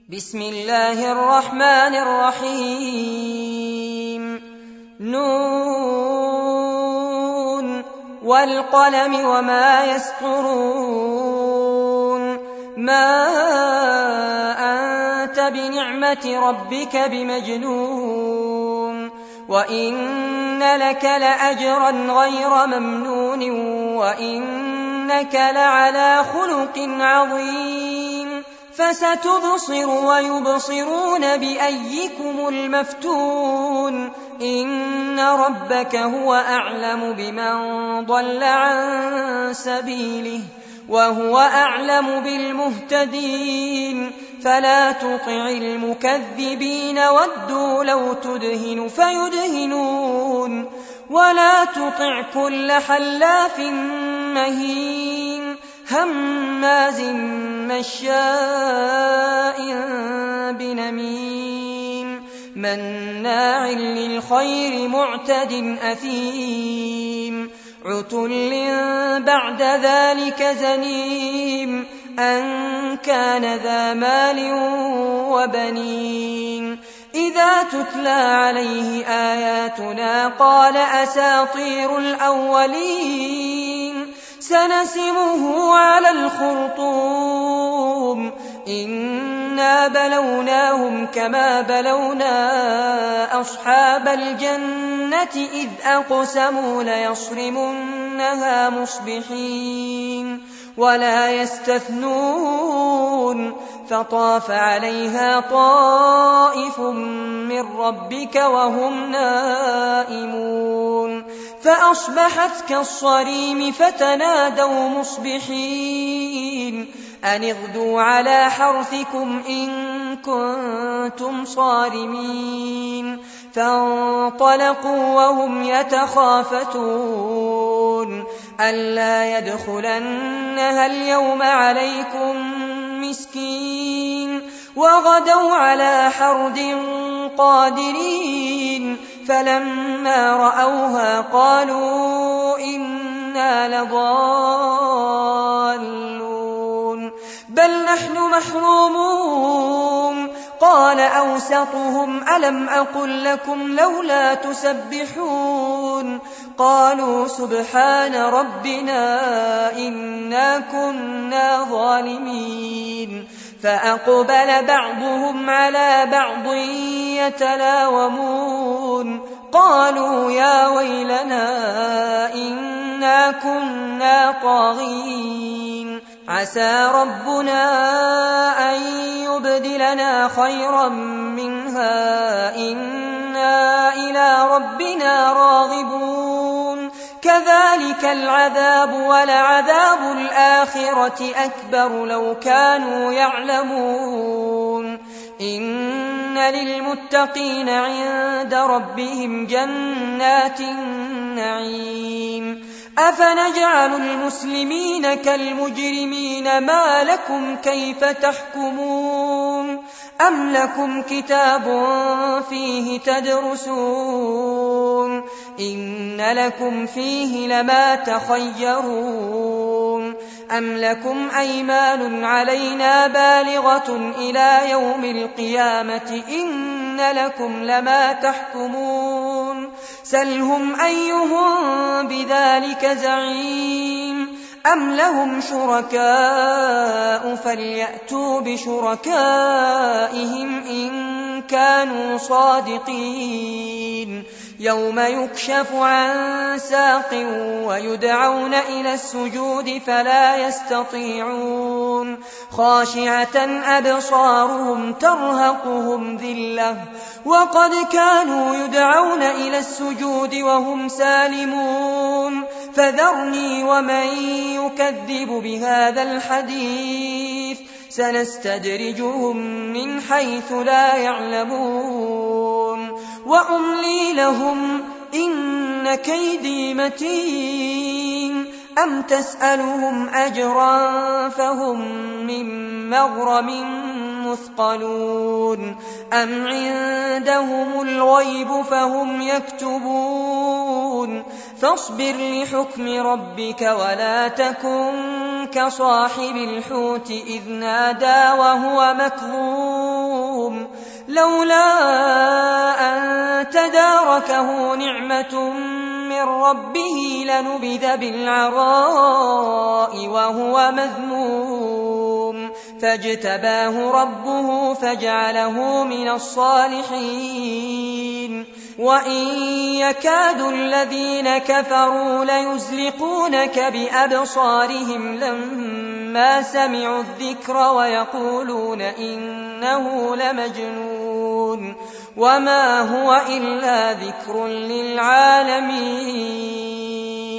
بسم الله الرحمن الرحيم نون والقلم وما يسطرون ما أنت بنعمة ربك بمجنون وإن لك لأجرا غير ممنون وإنك لعلى خلق عظيم فستبصر ويبصرون بأيكم المفتون إن ربك هو أعلم بمن ضل عن سبيله وهو أعلم بالمهتدين فلا تطع المكذبين ودوا لو تدهن فيدهنون ولا تطع كل حلاف مهين هماز مشاء بنميم مناع للخير معتد أثيم عتل بعد ذلك زنيم أن كان ذا مال وبنين إذا تتلى عليه آياتنا قال أساطير الأولين سنسمه على الخرطوم إنا بلوناهم كما بلونا أصحاب الجنة إذ أقسموا ليصرمنها مصبحين ولا يستثنون فطاف عليها طائف من ربك وهم نائمون فأصبحت كالصريم فتنادوا مصبحين أن اغدوا على حرثكم إن كنتم صارمين فانطلقوا وهم يتخافتون ألا يدخلنها اليوم عليكم مسكين وغدوا على حرد قادرين فلما رأوها قالوا إنا لضالون بل نحن محرومون قال أوسطهم ألم أقل لكم لولا تسبحون قالوا سبحان ربنا إنا كنا ظالمين فأقبل بعضهم على بعض يتلاومون قالوا يا ويلنا إنا كنا طاغين عسى ربنا أن يبدلنا خيرا منها إنا إلى ربنا راغبون كذلك العذاب ولعذاب الآخرة أكبر لو كانوا يعلمون إن للمتقين عند ربهم جنات النعيم أفنجعل المسلمين كالمجرمين ما لكم كيف تحكمون أم لكم كتاب فيه تدرسون إن لكم فيه لما تخيرون أم لكم أيمان علينا بالغة إلى يوم القيامة إن لكم لما تحكمون سلهم أيهم بذلك زعيم أم لهم شركاء فليأتوا بشركائهم إن كانوا صادقين يوم يكشف عن ساق ويدعون إلى السجود فلا يستطيعون خاشعة أبصارهم ترهقهم ذلة وقد كانوا يدعون إلى السجود وهم سالمون فذرني ومن يكذب بهذا الحديث سنستدرجهم من حيث لا يعلمون وأملي لهم إن كيدي متين أم تسألهم أجرا فهم من مغرم مثقلون أم عندهم الغيب فهم يكتبون فاصبر لحكم ربك ولا تكن كصاحب الحوت إذ نادى وهو مكظوم لولا أن تداركه نعمة من ربه لنبذ بالعراء وهو مذموم فاجتباه ربه فجعله من الصالحين وإن يكاد الذين كفروا ليزلقونك بأبصارهم لما سمعوا الذكر ويقولون إنه لمجنون وما هو إلا ذكر للعالمين